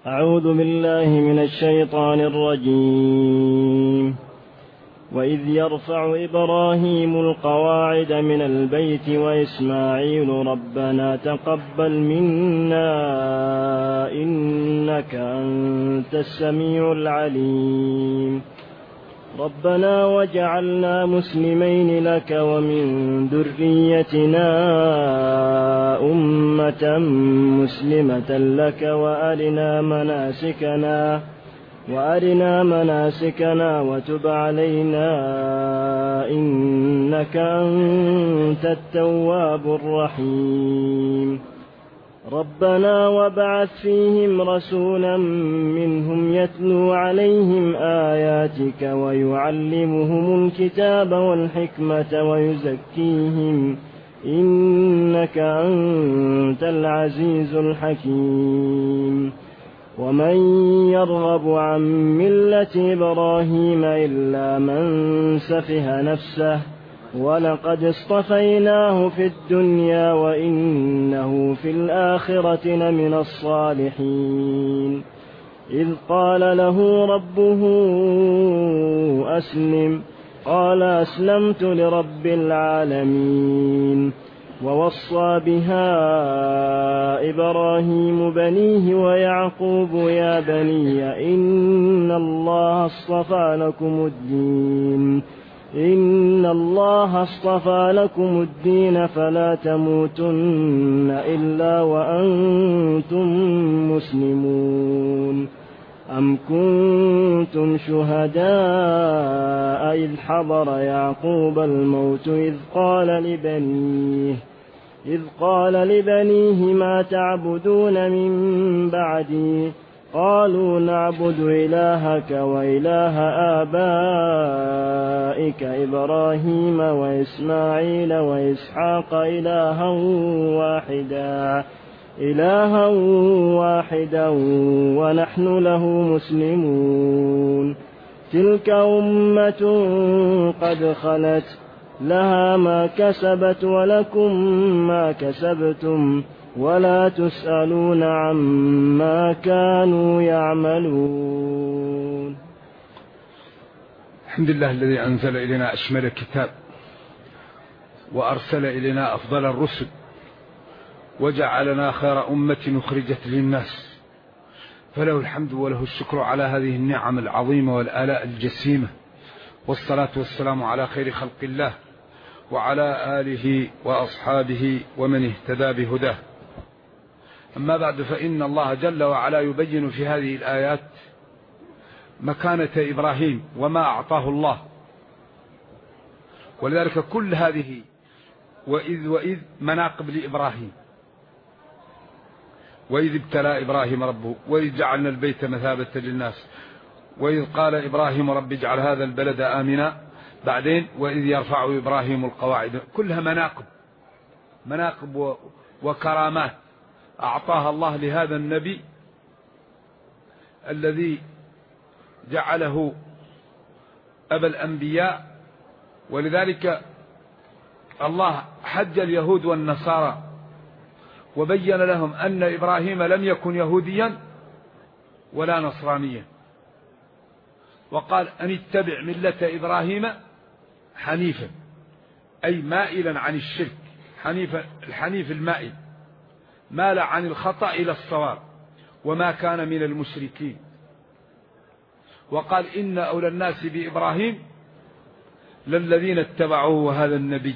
أعوذ بالله من الشيطان الرجيم. وإذ يرفع إبراهيم القواعد من البيت وإسماعيل ربنا تقبل منا إنك أنت السميع العليم. ربنا وجعلنا مسلمين لك ومن ذريتنا أمة مسلمة لك وأرنا مناسكنا وتب علينا إنك أنت التواب الرحيم. ربنا وابعث فيهم رسولا منهم يتلو عليهم آياتك ويعلمهم الكتاب والحكمة ويزكيهم إنك أنت العزيز الحكيم. ومن يرغب عن ملة إبراهيم إلا من سفه نفسه ولقد اصطفيناه في الدنيا وإنه في الآخرة لمن الصالحين. إذ قال له ربه أسلم قال أسلمت لرب العالمين. ووصى بها إبراهيم بنيه ويعقوب يا بني إن الله اصطفى لكم الدين فلا تموتن إلا وأنتم مسلمون. أم كنتم شهداء إذ حضر يعقوب الموت إذ قال لبنيه ما تعبدون من بعدي قالوا نعبد إلهك وإله آبائك إبراهيم وإسماعيل وإسحاق إلها واحدا ونحن له مسلمون. تلك أمة قد خلت لها ما كسبت ولكم ما كسبتم ولا تسألون عما كانوا يعملون. الحمد لله الذي أنزل إلينا أشمل الكتاب وأرسل إلينا أفضل الرسل وجعلنا خير أمة أخرجت للناس، فله الحمد وله الشكر على هذه النعم العظيمة والآلاء الجسيمة، والصلاة والسلام على خير خلق الله وعلى آله وأصحابه ومن اهتدى بهداه. أما بعد، فإن الله جل وعلا يبين في هذه الآيات مكانة إبراهيم وما أعطاه الله، ولذلك كل هذه وإذ مناقب لإبراهيم، وإذ ابتلى إبراهيم ربه، وإذ جعلنا البيت مثابة للناس، وإذ قال إبراهيم رب اجعل هذا البلد آمنا، بعدين وإذ يرفع إبراهيم القواعد، كلها مناقب وكرامات أعطاها الله لهذا النبي الذي جعله أبا الأنبياء. ولذلك الله حج اليهود والنصارى وبين لهم أن إبراهيم لم يكن يهوديا ولا نصرانيا، وقال أن اتبع ملة إبراهيم حنيفا، أي مائلا عن الشرك، الحنيف المائل، مال عن الخطأ إلى الصواب وما كان من المشركين. وقال إن أولى الناس بإبراهيم للذين اتبعوه وهذا النبي.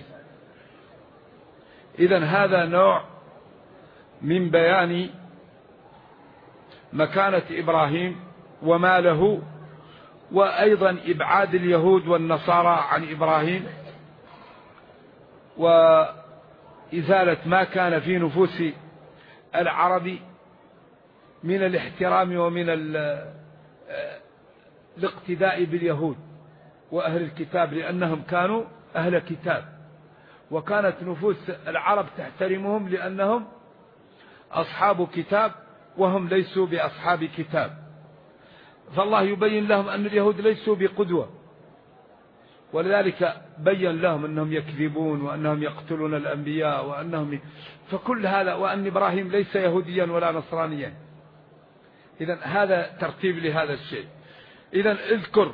إذن هذا نوع من بيان مكانة إبراهيم وما له، وأيضا إبعاد اليهود والنصارى عن إبراهيم وإزالة ما كان في نفوس العرب من الاحترام ومن الاقتداء باليهود وأهل الكتاب، لأنهم كانوا أهل كتاب، وكانت نفوس العرب تحترمهم لأنهم أصحاب كتاب وهم ليسوا بأصحاب كتاب. فالله يبين لهم أن اليهود ليسوا بقدوة، ولذلك بين لهم أنهم يكذبون وأنهم يقتلون الأنبياء فكل هذا، وأن إبراهيم ليس يهوديا ولا نصرانيا، إذن هذا ترتيب لهذا الشيء. إذن اذكر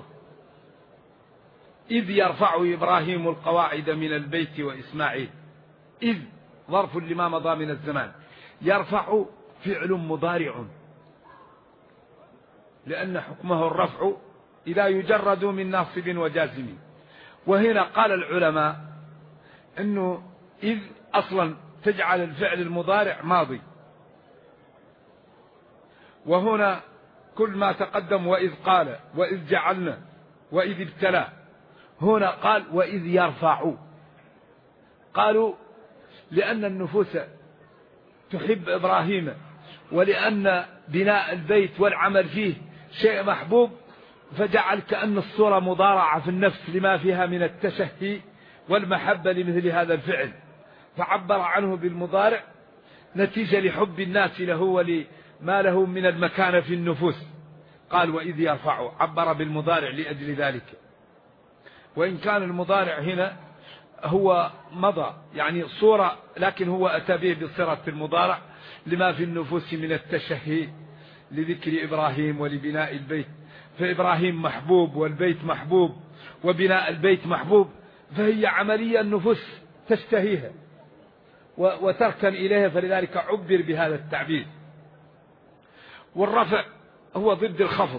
إذ يرفع إبراهيم القواعد من البيت وإسماعيل. إذ ظرف لما مضى من الزمان. يرفع فعل مضارع لأن حكمه الرفع إذا يجرد من ناصب وجازم. وهنا قال العلماء أنه إذ أصلا تجعل الفعل المضارع ماضي، وهنا كل ما تقدم وإذ قال وإذ جعلنا وإذ ابتلى، هنا قال وإذ يرفع. قالوا لأن النفوس تحب إبراهيم، ولأن بناء البيت والعمل فيه شيء محبوب، فجعل كأن الصورة مضارعة في النفس لما فيها من التشهي والمحبة لمثل هذا الفعل، فعبر عنه بالمضارع نتيجة لحب الناس له ولما له من المكانة في النفوس. قال وإذ يرفع، عبر بالمضارع لأجل ذلك. وإن كان المضارع هنا هو مضى يعني صورة، لكن هو أتى به بصيغة المضارع لما في النفوس من التشهي لذكر إبراهيم ولبناء البيت. فإبراهيم محبوب والبيت محبوب وبناء البيت محبوب، فهي عملية النفوس تشتهيها وتركن إليها، فلذلك عبر بهذا التعبير. والرفع هو ضد الخفض،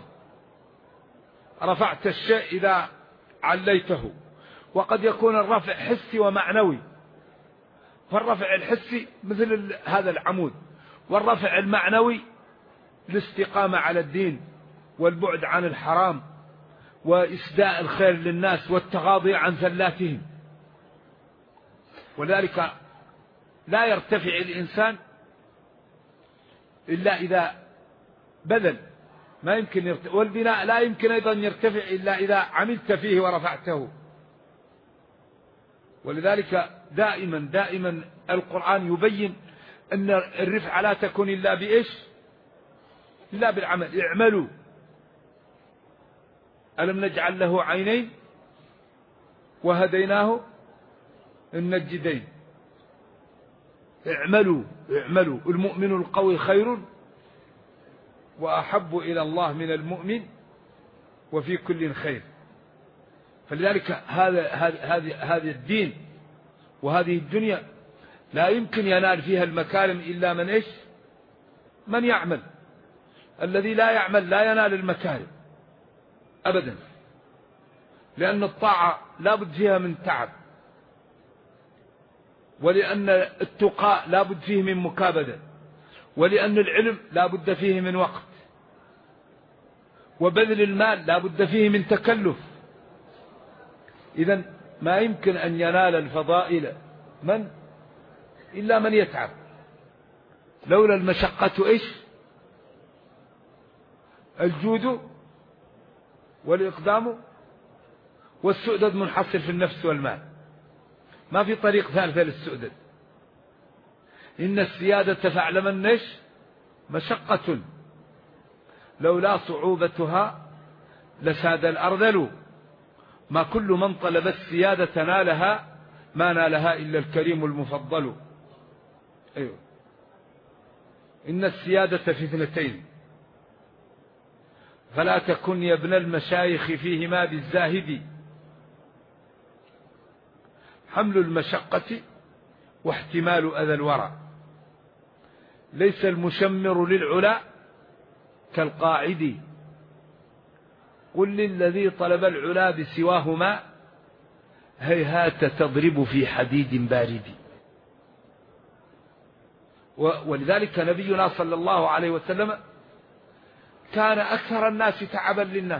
رفعت الشيء إذا عليته. وقد يكون الرفع حسي ومعنوي، فالرفع الحسي مثل هذا العمود، والرفع المعنوي الاستقامة على الدين والبعد عن الحرام وإسداء الخير للناس والتغاضي عن زلاتهم. ولذلك لا يرتفع الإنسان إلا إذا بذل، ما يمكن يرتفع. والبناء لا يمكن أيضا يرتفع إلا إذا عملت فيه ورفعته. ولذلك دائما القرآن يبين أن الرفعة لا تكون إلا بإيش؟ إلا بالعمل. اعملوا ألم نجعل له عينين وهديناه النجدين. اعملوا المؤمن القوي خير وأحب إلى الله من المؤمن وفي كل خير. فلذلك هذا الدين وهذه الدنيا لا يمكن ينال فيها المكارم إلا من إيش؟ من يعمل. الذي لا يعمل لا ينال المكارم أبدا، لأن الطاعة لا بد فيها من تعب، ولأن التقاء لا بد فيه من مكابدة، ولأن العلم لا بد فيه من وقت، وبذل المال لا بد فيه من تكلف. إذن ما يمكن أن ينال الفضائل إلا من يتعب. لولا المشقة إيش؟ الجود والإقدام والسؤدد منحصر في النفس والمال، ما في طريق ثالثة للسؤدد. إن السيادة فاعلمن إيش؟ مشقة لولا صعوبتها لساد الأرذل، ما كل من طلب السيادة نالها، ما نالها إلا الكريم المفضل. أيوه. إن السيادة في اثنتين، فلا تكن يا ابن المشايخ فيهما بالزاهد، حمل المشقة واحتمال أذى الورى. ليس المشمر للعلا كالقاعد، قل للذي طلب العلا بسواهما هيهات تضرب في حديد بارد. ولذلك نبينا صلى الله عليه وسلم كان أكثر الناس تعبا للناس،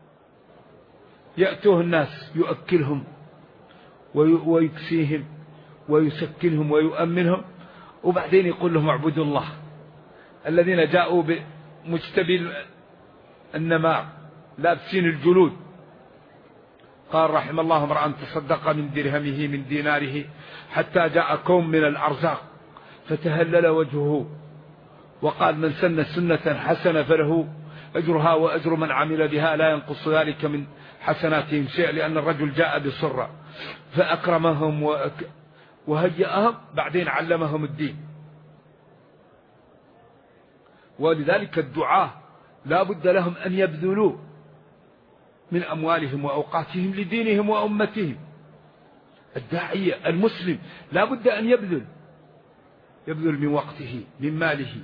يأتوه الناس يؤكلهم ويكسيهم ويسكنهم ويؤمنهم، وبعدين يقول لهم اعبدوا الله. الذين جاءوا بمجتبي النماء لابسين الجلود، قال رحم الله امرأ تصدق من درهمه من ديناره حتى جاء كوم من الأرزاق فتهلل وجهه، وقال من سن سنة حسنة فله أجرها وأجر من عمل بها لا ينقص ذلك من حسناتهم شيء، لأن الرجل جاء بصرة فأكرمهم وهيئهم، بعدين علمهم الدين. ولذلك الدعاة لا بد لهم أن يبذلوا من أموالهم وأوقاتهم لدينهم وأمتهم. الداعية المسلم لا بد أن يبذل من وقته، من ماله،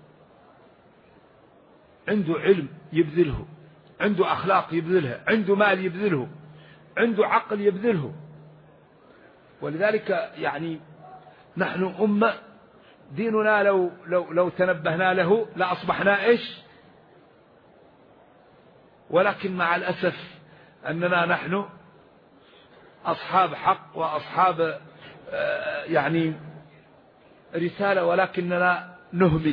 عنده علم يبذله، عنده أخلاق يبذلها، عنده مال يبذله، عنده عقل يبذله. ولذلك يعني نحن أمة ديننا لو تنبهنا له لأصبحنا إيش؟ ولكن مع الأسف أننا نحن أصحاب حق وأصحاب يعني رسالة، ولكننا نهمل.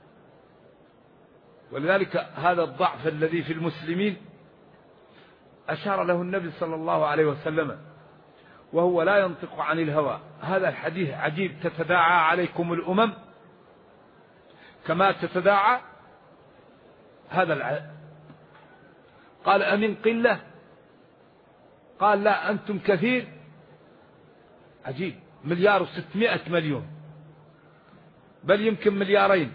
ولذلك هذا الضعف الذي في المسلمين أشار له النبي صلى الله عليه وسلم، وهو لا ينطق عن الهوى. هذا الحديث عجيب: تتداعى عليكم الأمم كما تتداعى هذا العالم. قال أمن قلة؟ قال لا أنتم كثير. عجيب، 1,600,000,000، بل يمكن 2,000,000,000.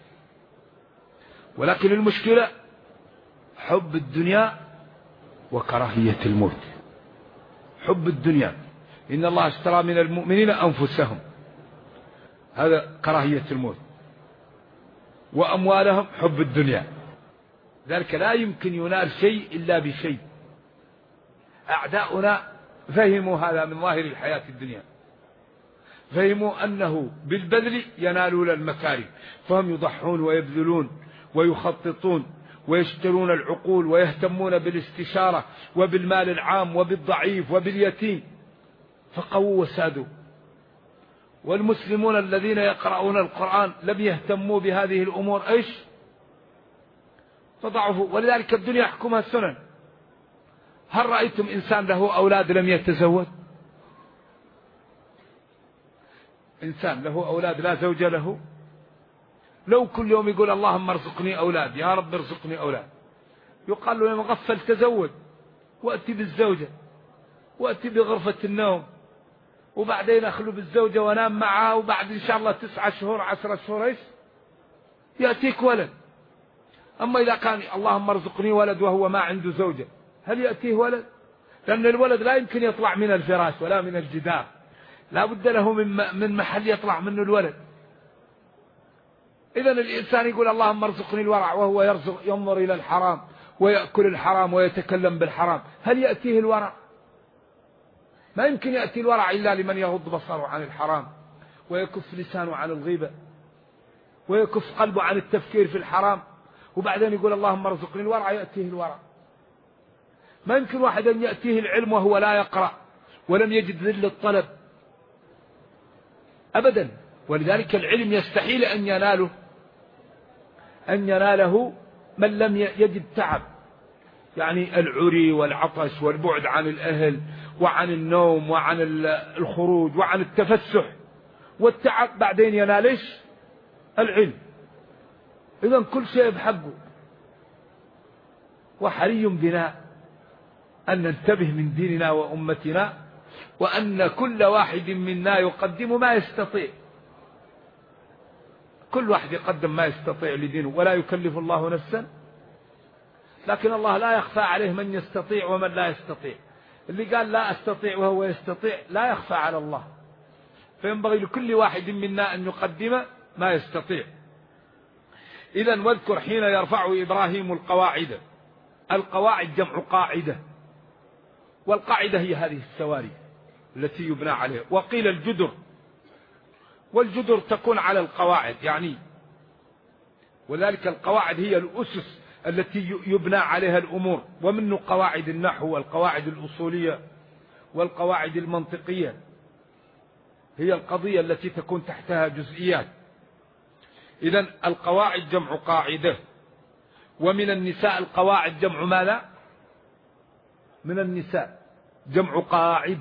ولكن المشكلة حب الدنيا وكراهية الموت. حب الدنيا، إن الله اشترى من المؤمنين أنفسهم، هذا كراهية الموت، وأموالهم حب الدنيا. ذلك لا يمكن ينال شيء إلا بشيء. أعداؤنا فهموا هذا من ظاهر الحياة الدنيا، فهموا أنه بالبذل ينالون المكارم، فهم يضحون ويبذلون ويخططون ويشترون العقول ويهتمون بالاستشارة وبالمال العام وبالضعيف وباليتيم، فقووا وسادوا. والمسلمون الذين يقرؤون القرآن لم يهتموا بهذه الأمور، إيش؟ فضعفوا. ولذلك الدنيا يحكمها السنن. هل رأيتم إنسان له أولاد لم يتزوج؟ إنسان له أولاد لا زوج له؟ لو كل يوم يقول اللهم ارزقني أولاد، يا رب ارزقني أولاد، يقال له يا مغفل تزوج وأتي بالزوجة وأتي بغرفة النوم، وبعدين أخلو بالزوجة وأنام معها، وبعد إن شاء الله 9 شهور 10 شهور إيش؟ يأتيك ولد. أما إذا كان اللهم ارزقني ولد وهو ما عنده زوجة، هل يأتيه ولد؟ لأن الولد لا يمكن يطلع من الفراش ولا من الجدار، لا بد له من محل يطلع منه الولد. إذا الإنسان يقول اللهم ارزقني الورع وهو ينظر إلى الحرام ويأكل الحرام ويتكلم بالحرام، هل يأتيه الورع؟ ما يمكن يأتي الورع إلا لمن يغض بصره عن الحرام ويكف لسانه عن الغيبة ويكف قلبه عن التفكير في الحرام، وبعدين يقول اللهم ارزقني الورع، يأتيه الورع. ما يمكن واحد أن يأتيه العلم وهو لا يقرأ ولم يجد ذل الطلب أبدا. ولذلك العلم يستحيل أن يناله من لم يجد تعب، يعني العري والعطش والبعد عن الأهل وعن النوم وعن الخروج وعن التفسح والتعب، بعدين ينالش العلم. إذن كل شيء بحقه. وحري بنا أن ننتبه من ديننا وأمتنا، وأن كل واحد منا يقدم ما يستطيع. كل واحد يقدم ما يستطيع لدينه، ولا يكلف الله نفسا، لكن الله لا يخفى عليه من يستطيع ومن لا يستطيع. اللي قال لا أستطيع وهو يستطيع لا يخفى على الله، فينبغي لكل واحد منا أن يقدم ما يستطيع. إذن واذكر حين يرفع إبراهيم القواعد. القواعد جمع قاعدة، والقاعدة هي هذه السواري التي يبنى عليها. وقيل الجدر، والجدر تكون على القواعد يعني، وذلك القواعد هي الأسس التي يبنى عليها الأمور، ومنه قواعد النحو والقواعد الأصولية والقواعد المنطقية، هي القضية التي تكون تحتها جزئيات. إذن القواعد جمع قاعدة. ومن النساء القواعد جمع ماذا؟ من النساء جمع قاعد،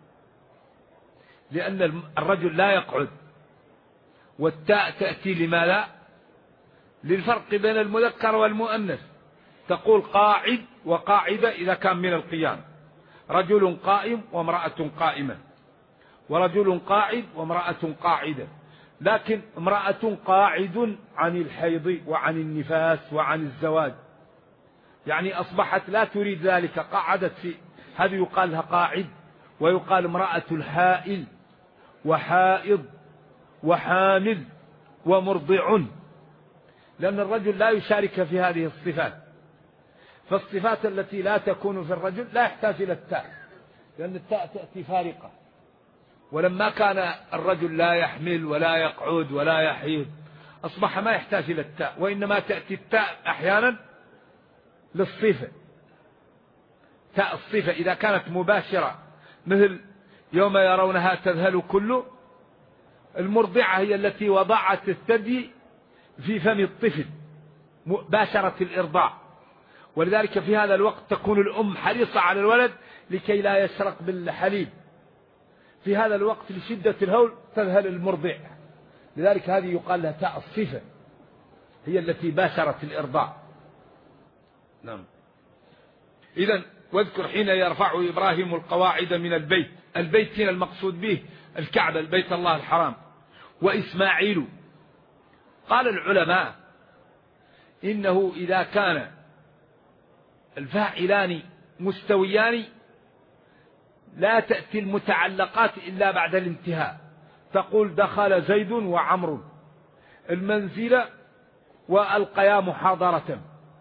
لأن الرجل لا يقعد، والتاء تأتي لماذا؟ للفرق بين المذكر والمؤنث. تقول قاعد وقاعدة إذا كان من القيام، رجل قائم وامرأة قائمة، ورجل قاعد وامرأة قاعدة. لكن امرأة قاعد عن الحيض وعن النفاس وعن الزواج، يعني أصبحت لا تريد ذلك، قعدت في هذه يقال لها قاعد، ويقال امرأة الحائل وحائض وحامل ومرضع، لأن الرجل لا يشارك في هذه الصفات. فالصفات التي لا تكون في الرجل لا يحتاج إلى التاء، لأن التاء تأتي فارقة. ولما كان الرجل لا يحمل ولا يقعد ولا يحيض أصبح ما يحتاج إلى التاء، وإنما تأتي التاء أحيانا للصفة، تاء الصفة إذا كانت مباشرة، مثل يوم يرونها تذهل كل. المرضعة هي التي وضعت الثدي في فم الطفل، باشرة الإرضاع، ولذلك في هذا الوقت تكون الأم حريصة على الولد لكي لا يشرق بالحليب، في هذا الوقت لشدة الهول تذهل المرضع، لذلك هذه يقال لها تاء الصفة، هي التي باشرت الإرضاع. نعم. إذن واذكر حين يرفع إبراهيم القواعد من البيت، البيت هنا المقصود به الكعبة، البيت الله الحرام، وإسماعيل. قال العلماء إنه إذا كان الفاعلان مستويان لا تأتي المتعلقات إلا بعد الانتهاء، تقول دخل زيد وعمر المنزل وألقيا محاضرة،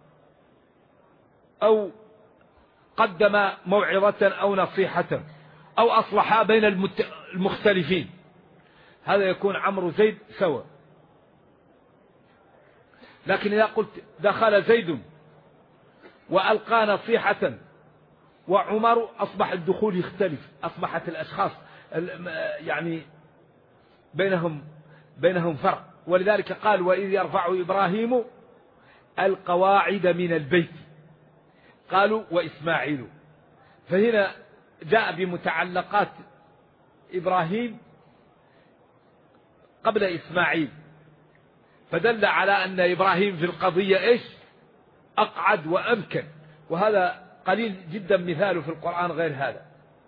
أو قدم موعظة أو نصيحة، أو أصلحا بين المختلفين، هذا يكون عمرو زيد سوا. لكن إذا قلت دخل زيد وألقى نصيحة وعمر أصبح الدخول يختلف، أصبحت الأشخاص يعني بينهم فرق. ولذلك قال وإذ يرفع إبراهيم القواعد من البيت، قالوا وإسماعيل، فهنا جاء بمتعلقات إبراهيم قبل إسماعيل، فدل على أن إبراهيم في القضية إيش؟ أقعد وأمكن، وهذا قليل جدا مثاله في القرآن غير هذا.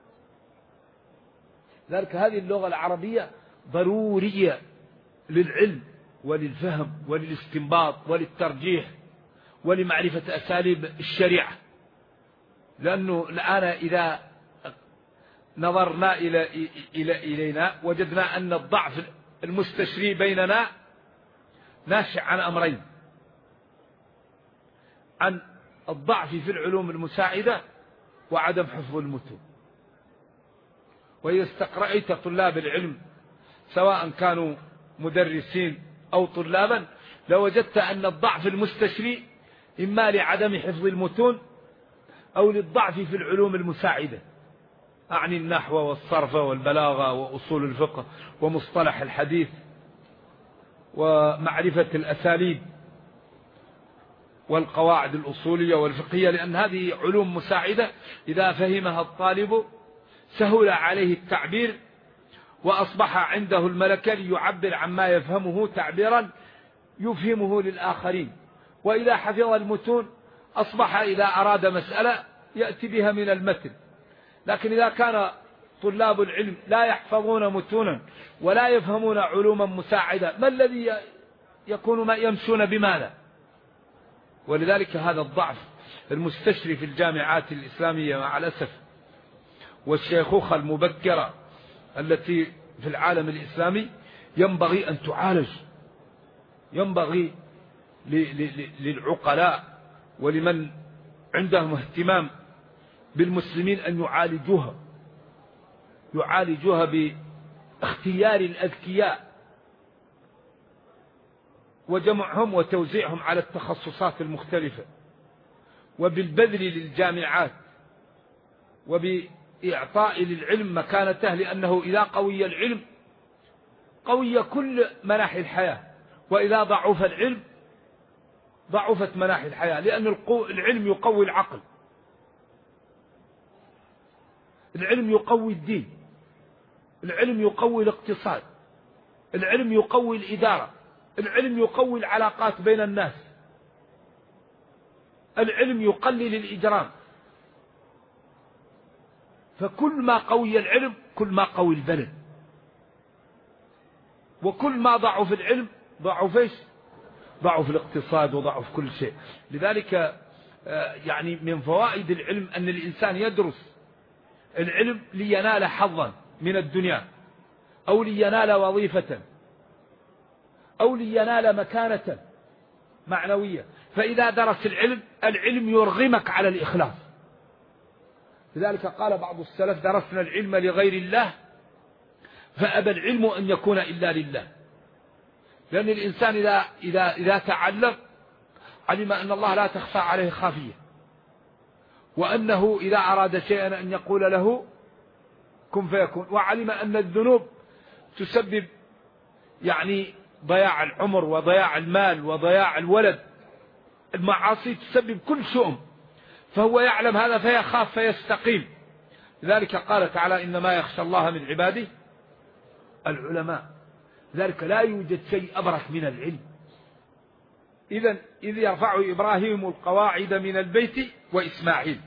لذلك هذه اللغة العربية ضرورية للعلم وللفهم وللاستنباط وللترجيح ولمعرفة أساليب الشريعة، لأنه الآن إذا نظرنا إلينا وجدنا أن الضعف المستشري بيننا ناشئ عن أمرين: عن الضعف في العلوم المساعدة وعدم حفظ المتون. وإذا استقرأت طلاب العلم سواء كانوا مدرسين أو طلابا لوجدت أن الضعف المستشري إما لعدم حفظ المتون أو للضعف في العلوم المساعدة، أعني النحو والصرف والبلاغة وأصول الفقه ومصطلح الحديث ومعرفة الأساليب والقواعد الأصولية والفقهية، لأن هذه علوم مساعدة إذا فهمها الطالب سهل عليه التعبير وأصبح عنده الملكة ليعبر عما يفهمه تعبيرا يفهمه للآخرين. وإذا حفظ المتون أصبح إذا أراد مسألة يأتي بها من المتن. لكن إذا كان طلاب العلم لا يحفظون متونا ولا يفهمون علوما مساعدة، ما الذي يكون يمشون بماذا؟ ولذلك هذا الضعف المستشري في الجامعات الإسلامية مع الأسف، والشيخوخة المبكرة التي في العالم الإسلامي ينبغي أن تعالج، ينبغي للعقلاء ولمن عندهم اهتمام بالمسلمين أن يعالجوها باختيار الأذكياء وجمعهم وتوزيعهم على التخصصات المختلفة، وبالبذل للجامعات وبإعطاء للعلم مكانته، لأنه إذا قوي العلم قوي كل مناحي الحياة، وإذا ضعف العلم ضعفت مناحي الحياة، لأن العلم يقوي العقل، العلم يقوي الدين، العلم يقوي الاقتصاد، العلم يقوي الإدارة، العلم يقوي العلاقات بين الناس، العلم يقلل الإجرام. فكل ما قوي العلم كل ما قوي البلد. وكل ما ضعوا في العلم ضعوا فيش، ضعوا في الاقتصاد وضعوا في كل شيء. لذلك يعني من فوائد العلم أن الإنسان يدرس العلم لينال حظا من الدنيا، أو لينال وظيفة، أو لينال مكانة معنوية. فإذا درس العلم يرغمك على الإخلاص. لذلك قال بعض السلف: درسنا العلم لغير الله فأبى العلم أن يكون إلا لله. لأن الإنسان إذا تعلم علم أن الله لا تخفى عليه خافية، وأنه إذا أراد شيئا أن يقول له كن فيكون، وعلم أن الذنوب تسبب يعني ضياع العمر وضياع المال وضياع الولد. المعاصي تسبب كل شؤم، فهو يعلم هذا فيخاف فيستقيم. لذلك قال تعالى: إنما يخشى الله من عباده العلماء. لذلك لا يوجد شيء أبرك من العلم. إذ يرفع إبراهيم القواعد من البيت وإسماعيل.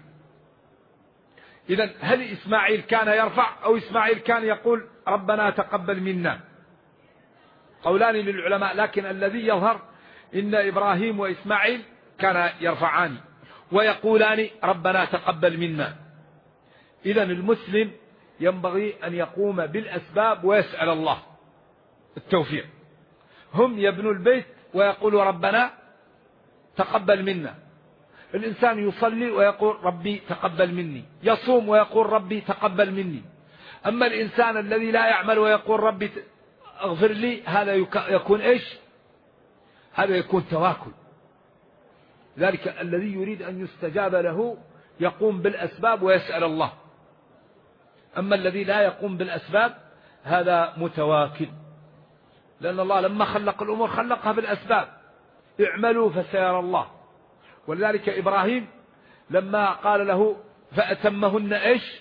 هل إسماعيل كان يرفع أو إسماعيل كان يقول ربنا تقبل منا؟ قولان للعلماء، لكن الذي يظهر إن إبراهيم وإسماعيل كان يرفعان ويقولان ربنا تقبل منا. المسلم ينبغي أن يقوم بالأسباب ويسأل الله التوفيق. هم يبنوا البيت ويقولوا ربنا تقبل منا. الإنسان يصلي ويقول ربي تقبل مني، يصوم ويقول ربي تقبل مني. أما الإنسان الذي لا يعمل ويقول ربي اغفر لي، هذا يكون إيش؟ هذا يكون تواكل. ذلك الذي يريد أن يستجاب له يقوم بالأسباب ويسأل الله. أما الذي لا يقوم بالأسباب هذا متواكل، لأن الله لما خلق الأمور خلقها بالأسباب. اعملوا فسيرى الله. ولذلك إبراهيم لما قال له فأتمهن إيش؟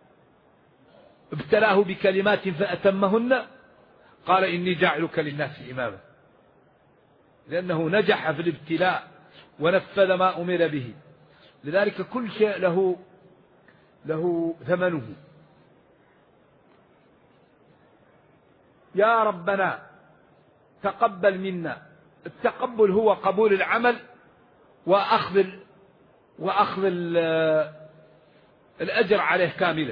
ابتلاه بكلمات فأتمهن، قال إني جاعلك للناس إماما، لأنه نجح في الابتلاء ونفذ ما أمر به. لذلك كل شيء له ثمنه. يا ربنا تقبل منا. التقبل هو قبول العمل وأخذ الأجر عليه كاملا،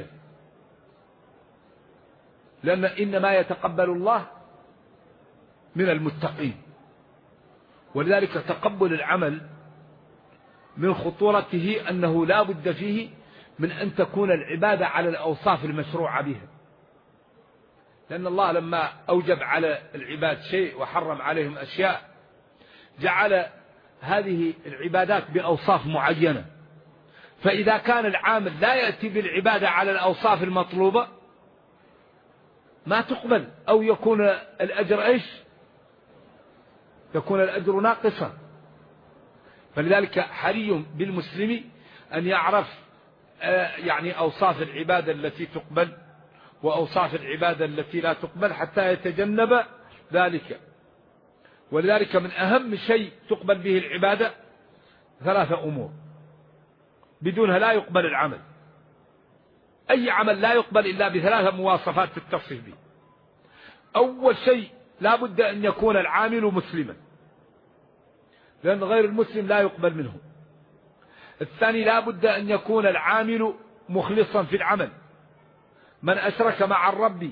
لأن إنما يتقبل الله من المتقين. ولذلك تقبل العمل من خطورته أنه لا بد فيه من أن تكون العبادة على الأوصاف المشروعة بها. لأن الله لما أوجب على العباد شيء وحرم عليهم أشياء جعل هذه العبادات بأوصاف معينة. فإذا كان العامل لا يأتي بالعبادة على الأوصاف المطلوبة ما تقبل، أو يكون الأجر إيش؟ يكون الأجر ناقصا. فلذلك حري بالمسلم أن يعرف يعني أوصاف العبادة التي تقبل وأوصاف العبادة التي لا تقبل حتى يتجنب ذلك. ولذلك من أهم شيء تقبل به العبادة 3 أمور، بدونها لا يقبل العمل. أي عمل لا يقبل إلا ب3 مواصفات تتصف به. أول شيء لا بد أن يكون العامل مسلما، لأن غير المسلم لا يقبل منه. الثاني لا بد أن يكون العامل مخلصا في العمل، من أشرك مع الرب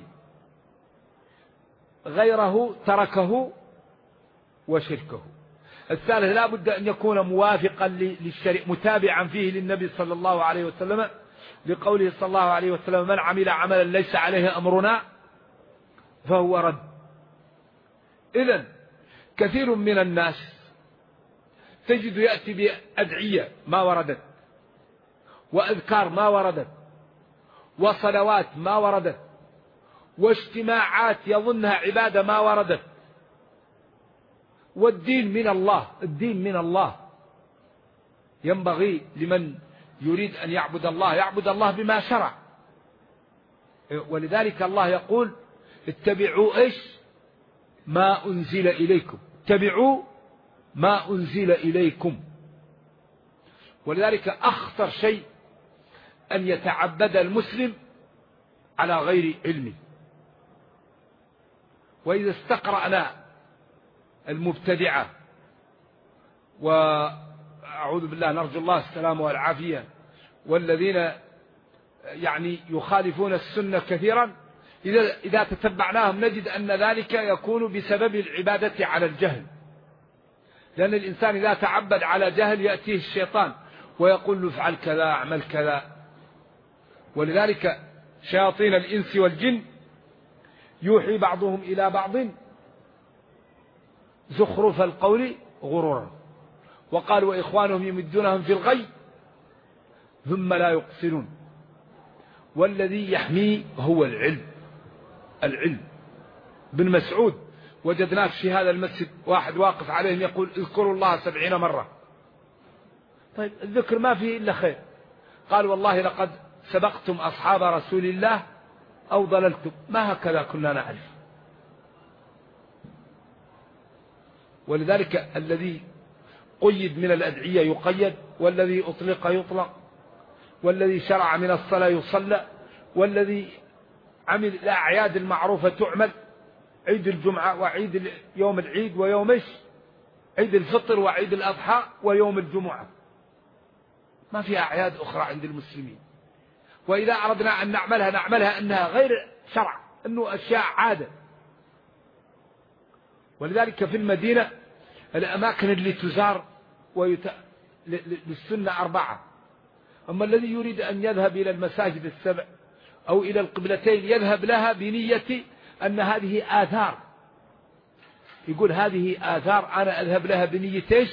غيره تركه وشركه. الثالث لا بد أن يكون موافقا للشريعة متابعا فيه للنبي صلى الله عليه وسلم، لقوله صلى الله عليه وسلم: من عمل عملا ليس عليه أمرنا فهو رد. إذن كثير من الناس تجد يأتي بأدعية ما وردت، وأذكار ما وردت، وصلوات ما وردت، واجتماعات يظنها عبادة ما وردت. والدين من الله، الدين من الله. ينبغي لمن يريد أن يعبد الله بما شرع. ولذلك الله يقول: اتبعوا إيش؟ ما أنزل إليكم. اتبعوا ما أنزل إليكم. ولذلك أخطر شيء أن يتعبد المسلم على غير علمه. وإذا استقرأنا المبتدعة، وأعوذ بالله نرجو الله السلامة والعافية، والذين يعني يخالفون السنة كثيرا، إذا تتبعناهم نجد أن ذلك يكون بسبب العبادة على الجهل، لأن الإنسان إذا تعبد على جهل يأتيه الشيطان ويقول له افعل كذا اعمل كذا. ولذلك شياطين الإنس والجن يوحي بعضهم إلى بعض زخرف القول غرورا، وقالوا وإخوانهم يمدونهم في الغي ثم لا يقصرون. والذي يحميه هو العلم. بن مسعود وجدناه في هذا المسجد واحد واقف عليهم يقول اذكروا الله 70 مرة. طيب الذكر ما فيه إلا خير. قال والله لقد سبقتم أصحاب رسول الله أو ضللتم، ما هكذا كنا نعرف. ولذلك الذي قيد من الأدعية يقيد، والذي أطلق يطلق، والذي شرع من الصلاة يصلى، والذي عمل الأعياد المعروفة تعمل، عيد الجمعة وعيد يوم العيد ويوم عيد الفطر وعيد الأضحى ويوم الجمعة، ما في أعياد أخرى عند المسلمين. وإذا أردنا أن نعملها أنها غير شرع، أنه أشياء عادة. ولذلك في المدينة الأماكن اللي تزار للسنة 4. أما الذي يريد أن يذهب إلى المساجد 7 أو إلى القبلتين يذهب لها بنية أن هذه آثار، يقول هذه آثار أنا أذهب لها بنية إيش؟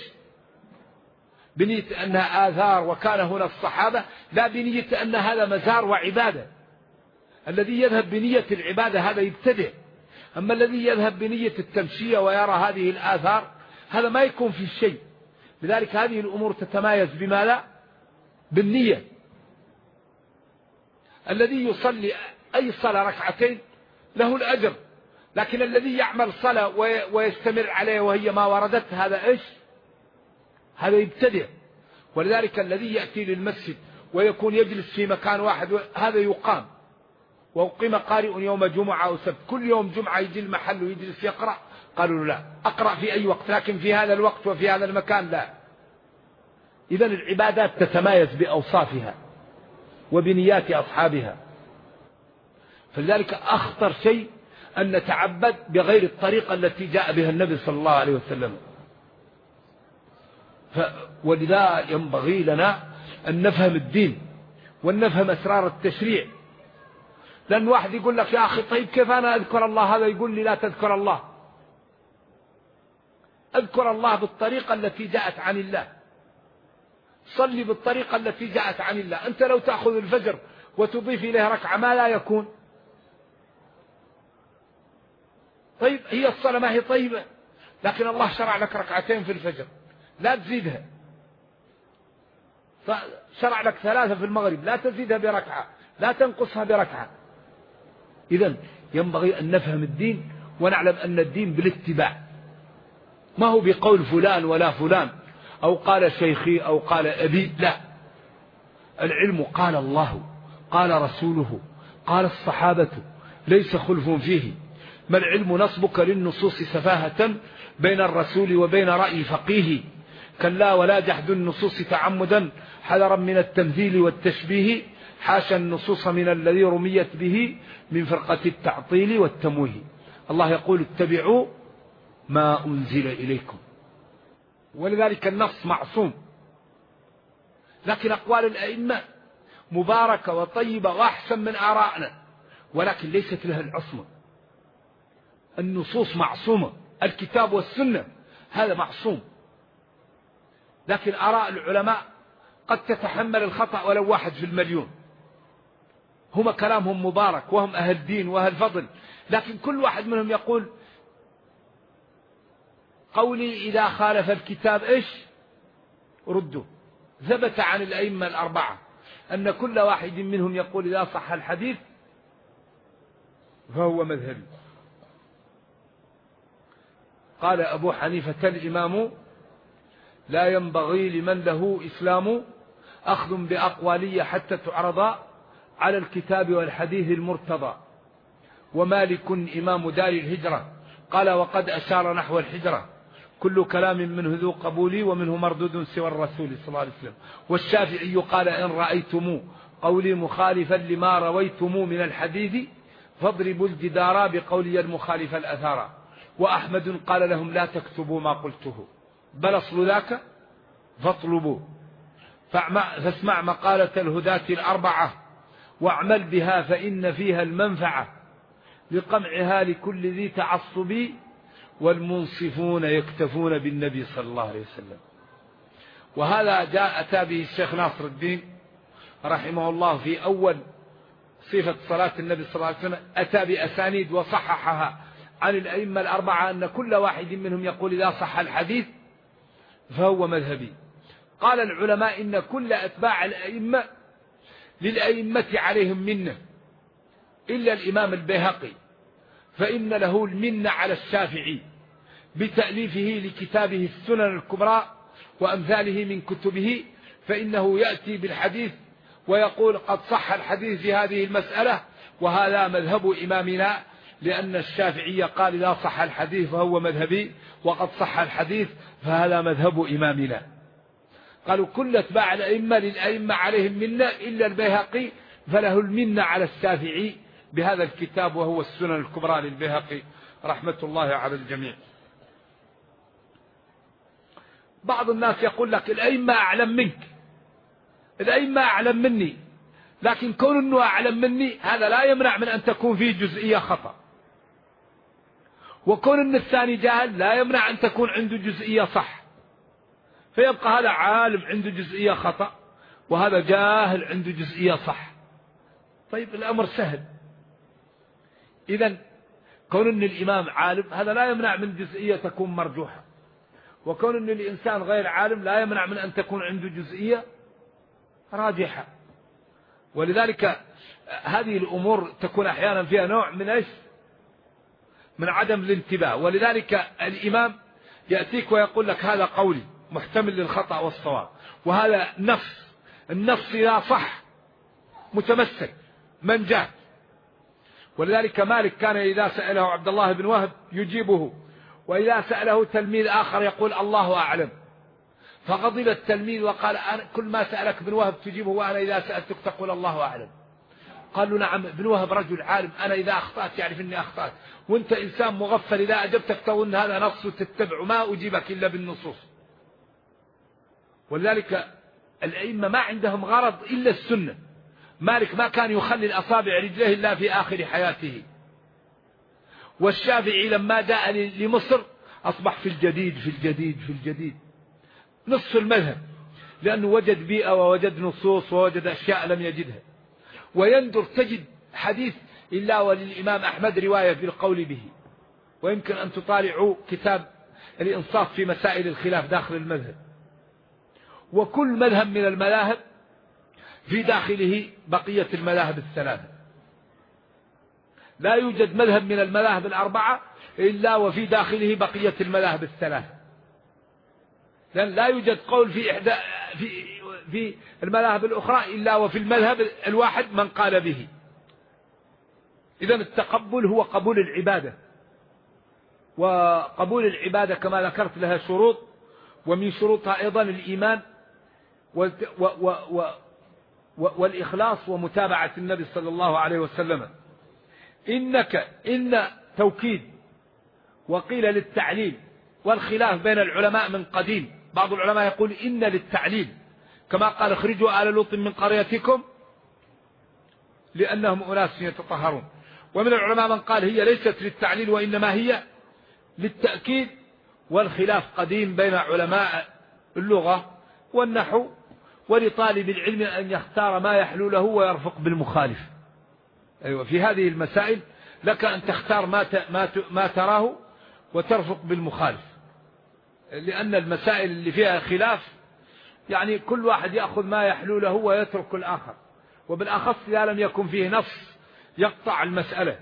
بنية أنها آثار وكان هنا الصحابة، لا بنية أن هذا مزار وعبادة. الذي يذهب بنية العبادة هذا يبتدع. أما الذي يذهب بنية التمشية ويرى هذه الآثار هذا ما يكون في شيء. لذلك هذه الأمور تتمايز بما لا؟ بالنية. الذي يصلي أي صلاة ركعتين له الأجر، لكن الذي يعمل صلاة ويستمر عليه وهي ما وردت هذا إيش؟ هذا يبتدع. ولذلك الذي يأتي للمسجد ويكون يجلس في مكان واحد هذا يقام، وأقيم قارئ يوم جمعة أو سبت، كل يوم جمعة يجي المحل ويجلس يقرأ. قالوا لا، أقرأ في أي وقت، لكن في هذا الوقت وفي هذا المكان لا. إذن العبادات تتمايز بأوصافها وبنيات أصحابها. فلذلك أخطر شيء أن نتعبد بغير الطريقة التي جاء بها النبي صلى الله عليه وسلم. ولذا ينبغي لنا أن نفهم الدين وأن نفهم أسرار التشريع. لأن واحد يقول لك يا أخي طيب كيف أنا أذكر الله؟ هذا يقول لي لا تذكر الله. أذكر الله بالطريقة التي جاءت عن الله، صلي بالطريقة التي جاءت عن الله. أنت لو تأخذ الفجر وتضيف إليه ركعة ما لا يكون؟ طيب هي الصلاة ما هي طيبة، لكن الله شرع لك ركعتين في الفجر لا تزيدها، شرع لك 3 في المغرب لا تزيدها بركعة، لا تنقصها بركعة. إذن ينبغي أن نفهم الدين ونعلم أن الدين بالاتباع، ما هو بقول فلان ولا فلان أو قال شيخي أو قال أبي، لا. العلم قال الله قال رسوله قال الصحابة ليس خلف فيه. ما العلم نصبك للنصوص سفاهة بين الرسول وبين رأي فقيه، كلا ولا جحد النصوص تعمدا حذرا من التمثيل والتشبيه، حاشا النصوص من الذي رميت به من فرقة التعطيل والتمويه. الله يقول اتبعوا ما أنزل إليكم. ولذلك النص معصوم، لكن أقوال الأئمة مباركة وطيبة وأحسن من آرائنا، ولكن ليست لها العصمة. النصوص معصومة، الكتاب والسنة هذا معصوم، لكن آراء العلماء قد تتحمل الخطأ ولو 1 في المليون. هم كلامهم مبارك وهم أهل دين وأهل فضل، لكن كل واحد منهم يقول قولي إذا خالف الكتاب إيش ردوا. ثبت عن الأئمة 4 أن كل واحد منهم يقول إذا صح الحديث فهو مذهبي. قال أبو حنيفة الإمام لا ينبغي لمن له إسلام أخذ بأقوالي حتى تعرض على الكتاب والحديث المرتضى. ومالك إمام دار الهجرة قال وقد أشار نحو الحجرة كل كلام منه ذو قبولي ومنه مردود سوى الرسول صلى الله عليه وسلم. والشافعي قال إن رأيتم قولي مخالفا لما رويتم من الحديث فاضربوا الجدار بقولي المخالف الأثار. وأحمد قال لهم لا تكتبوا ما قلته بل أصل ذاك فاطلبوا فاسمع مقالة الهداة الأربعة واعمل بها فإن فيها المنفعة لقمعها لكل ذي تعصب والمنصفون يكتفون بالنبي صلى الله عليه وسلم. وهذا أتى به الشيخ ناصر الدين رحمه الله في أول صفة صلاة النبي صلى الله عليه وسلم، أتى بأسانيد وصححها عن الأئمة الأربعة أن كل واحد منهم يقول إذا صح الحديث فهو مذهبي. قال العلماء إن كل أتباع الأئمة للأئمة عليهم منة إلا الإمام البيهقي، فإن له المنة على الشافعي بتأليفه لكتابه السنن الكبرى وأمثاله من كتبه، فإنه يأتي بالحديث ويقول قد صح الحديث في هذه المسألة وهذا مذهب إمامنا، لأن الشافعي قال لا صح الحديث فهو مذهبي وقد صح الحديث فهذا مذهب إمامنا. قالوا كل اتباع الأئمة للأئمة عليهم منة إلا البيهقي فله المنة على الشافعي بهذا الكتاب وهو السنن الكبرى للبيهقي رحمة الله على الجميع. بعض الناس يقول لك الأئمة أعلم منك، الأئمة أعلم مني، لكن كون أنه أعلم مني هذا لا يمنع من أن تكون فيه جزئية خطأ، وكون أن الثاني جاهل لا يمنع أن تكون عنده جزئية صح، فيبقى هذا عالم عنده جزئية خطأ وهذا جاهل عنده جزئية صح. طيب الأمر سهل. إذن كون أن الإمام عالم هذا لا يمنع من جزئية تكون مرجوحة، وكون أن الإنسان غير عالم لا يمنع من أن تكون عنده جزئية راجحة. ولذلك هذه الأمور تكون أحيانا فيها نوع من إيش؟ من عدم الانتباه. ولذلك الإمام يأتيك ويقول لك هذا قولي محتمل للخطأ والصواب، وهذا النص إذا صح متمسك من جاء. ولذلك مالك كان إذا سأله عبد الله بن وهب يجيبه، وإذا سأله تلميذ آخر يقول الله أعلم، فغضب التلميذ وقال أنا كل ما سألك ابن وهب تجيبه وأنا إذا سألتك تقول الله أعلم. قال له نعم ابن وهب رجل عالم، أنا إذا أخطأت يعرف أني أخطأت، وأنت إنسان مغفل إذا أجبتك تقول هذا نص تتبع ما أجيبك إلا بالنصوص. ولذلك الأئمة ما عندهم غرض إلا السنة. مالك ما كان يخلي الأصابع رجليه إلا في آخر حياته، والشافعي لما جاء لمصر أصبح في الجديد نصف المذهب، لأنه وجد بيئة ووجد نصوص ووجد أشياء لم يجدها. ويندر تجد حديث إلا وللإمام أحمد رواية بالقول به، ويمكن أن تطالعوا كتاب الإنصاف في مسائل الخلاف داخل المذهب. وكل مذهب من المذاهب في داخله بقية المذاهب الثلاثة، لا يوجد مذهب من المذاهب الأربعة إلا وفي داخله بقية المذاهب الثلاثة، لأن لا يوجد قول في المذاهب الأخرى إلا وفي المذهب الواحد من قال به. إذن التقبل هو قبول العبادة، وقبول العبادة كما ذكرت لها شروط، ومن شروطها أيضا الإيمان والإخلاص ومتابعة النبي صلى الله عليه وسلم. إن توكيد وقيل للتعليل، والخلاف بين العلماء من قديم. بعض العلماء يقول إن للتعليل كما قال اخرجوا آل لوط من قريتكم لأنهم أناس يتطهرون. ومن العلماء من قال هي ليست للتعليل وإنما هي للتأكيد. والخلاف قديم بين علماء اللغة والنحو، ولطالب العلم أن يختار ما يحلو له ويرفق بالمخالف. أيوة في هذه المسائل لك أن تختار ما تراه وترفق بالمخالف، لأن المسائل اللي فيها خلاف يعني كل واحد يأخذ ما يحلو له ويترك الآخر، وبالأخص إذا لم يكن فيه نص يقطع المسألة.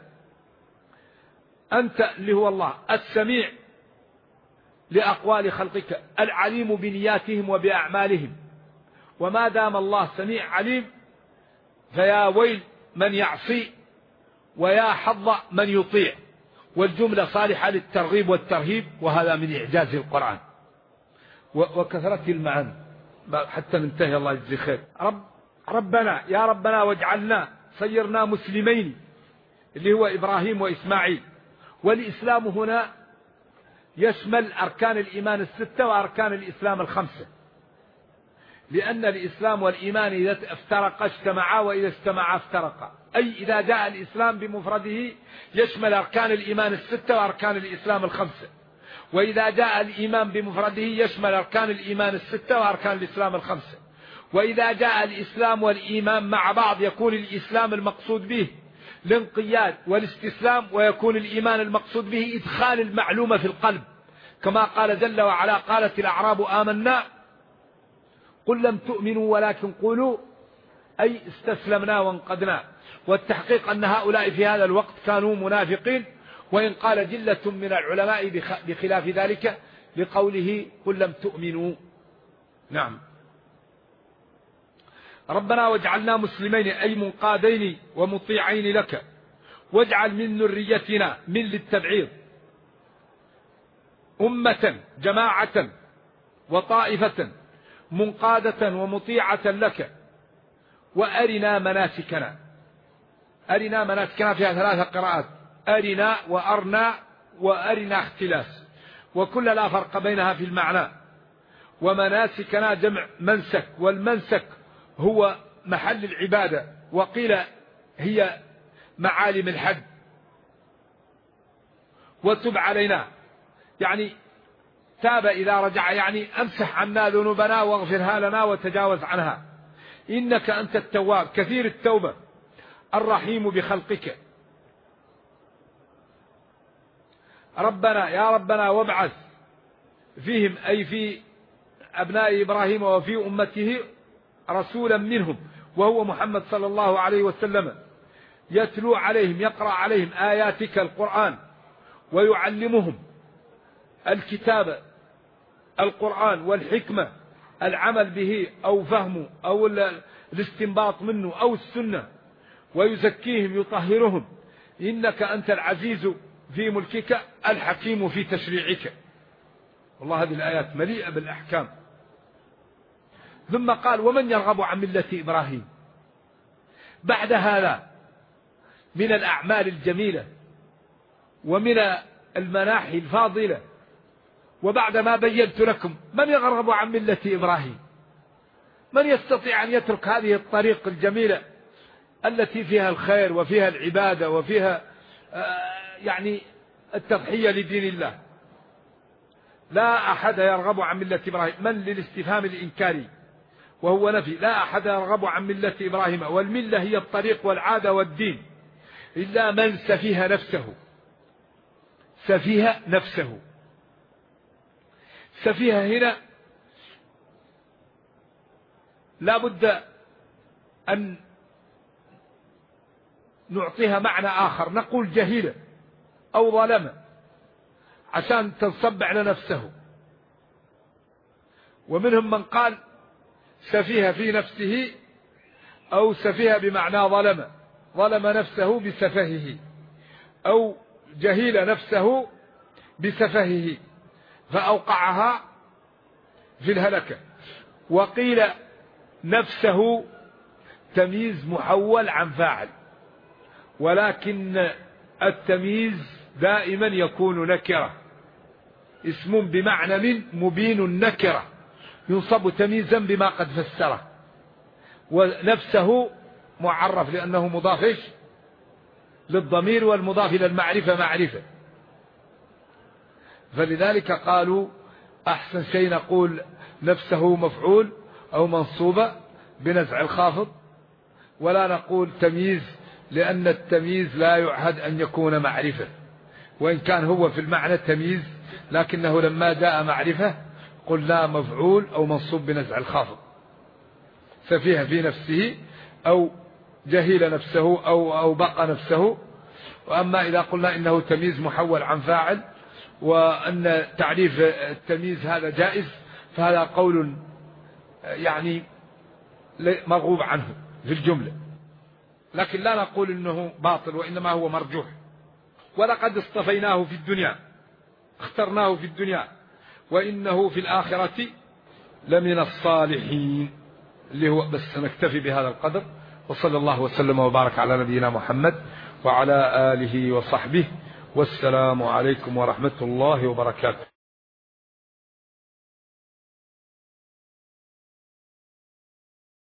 أنت اللي هو الله السميع لأقوال خلقك العليم بنياتهم وبأعمالهم، وما دام الله سميع عليم فيا ويل من يعصي ويا حظ من يطيع. والجملة صالحة للترغيب والترهيب، وهذا من إعجاز القرآن وكثرة المعاني حتى ننتهي. الله يجزي خير. ربنا يا ربنا واجعلنا صيرنا مسلمين، اللي هو إبراهيم وإسماعيل. والإسلام هنا يشمل أركان الإيمان الستة وأركان الإسلام الخمسة، لأن الإسلام والإيمان إذا افترقا اجتمعا، وإذا اجتمعا افترقا. أي إذا جاء الإسلام بمفرده يشمل أركان الإيمان الستة وأركان الإسلام الخمسة، وإذا جاء الإيمان بمفرده يشمل أركان الإيمان الستة وأركان الإسلام الخمسة. وإذا جاء الإسلام والإيمان مع بعض يكون الإسلام المقصود به الانقياد والاستسلام، ويكون الإيمان المقصود به إدخال المعلومة في القلب، كما قال جل وعلا: قالت الأعراب آمنا قل لم تؤمنوا ولكن قولوا أي استسلمنا وانقدنا. والتحقيق أن هؤلاء في هذا الوقت كانوا منافقين، وإن قال جلة من العلماء بخلاف ذلك لقوله قل لم تؤمنوا. نعم. ربنا واجعلنا مسلمين أي منقادين ومطيعين لك، واجعل من ذريتنا من للتبعيض أمة جماعة وطائفة منقادة ومطيعة لك، وأرنا مناسكنا. أرنا مناسكنا فيها 3 قراءات: أرنا وأرنا وأرنا اختلاس، وكل لا فرق بينها في المعنى. ومناسكنا جمع منسك، والمنسك هو محل العبادة، وقيل هي معالم الحج. وتب علينا يعني تاب إذا رجع، يعني أمسح عنا ذنوبنا واغفرها لنا وتجاوز عنها، إنك أنت التواب كثير التوبة الرحيم بخلقك. ربنا يا ربنا وابعث فيهم أي في أبناء إبراهيم وفي أمته رسولا منهم، وهو محمد صلى الله عليه وسلم، يتلو عليهم يقرأ عليهم آياتك القرآن، ويعلمهم الكتاب القرآن والحكمة، العمل به أو فهمه أو الاستنباط منه أو السنة، ويزكيهم يطهرهم، إنك أنت العزيز في ملكك الحكيم في تشريعك. والله هذه الآيات مليئة بالأحكام. ثم قال: ومن يرغب عن ملة إبراهيم. بعد هذا من الأعمال الجميلة ومن المناحي الفاضلة، وبعد ما بينت لكم من يرغب عن ملة إبراهيم، من يستطيع أن يترك هذه الطريق الجميلة التي فيها الخير وفيها العبادة وفيها يعني التضحية لدين الله. لا أحد يرغب عن ملة إبراهيم، من للاستفهام الإنكاري وهو نفي، لا أحد يرغب عن ملة إبراهيم، والملة هي الطريق والعادة والدين، إلا من سفيه نفسه. سفيه نفسه. سفيه هنا لا بد أن نعطيها معنى آخر، نقول جهيلة أو ظلمة عشان تنصب على نفسه. ومنهم من قال سفيه في نفسه، أو سفيه بمعنى ظلم نفسه بسفهه، أو جهيل نفسه بسفهه فأوقعها في الهلكة. وقيل نفسه تمييز محول عن فاعل، ولكن التمييز دائما يكون نكرة، اسم بمعنى من مبين النكرة ينصب تمييزا بما قد فسره. ونفسه معرف لأنه مضاف للضمير، والمضاف إلى المعرفة معرفة، فلذلك قالوا أحسن شيء نقول نفسه مفعول أو منصوبة بنزع الخافض، ولا نقول تمييز، لأن التمييز لا يعهد أن يكون معرفة، وإن كان هو في المعنى تمييز، لكنه لما جاء معرفة قلنا مفعول أو منصوب بنزع الخافض. سفيه في نفسه أو جهيل نفسه أو بقى نفسه. وأما إذا قلنا إنه تمييز محول عن فاعل، وأن تعريف التمييز هذا جائز، فهذا قول يعني مرغوب عنه في الجملة، لكن لا نقول إنه باطل، وإنما هو مرجوح. ولقد اصطفيناه في الدنيا، اخترناه في الدنيا، وإنه في الآخرة لمن الصالحين. اللي هو بس نكتفي بهذا القدر، وصلى الله وسلم وبارك على نبينا محمد وعلى آله وصحبه، والسلام عليكم ورحمة الله وبركاته.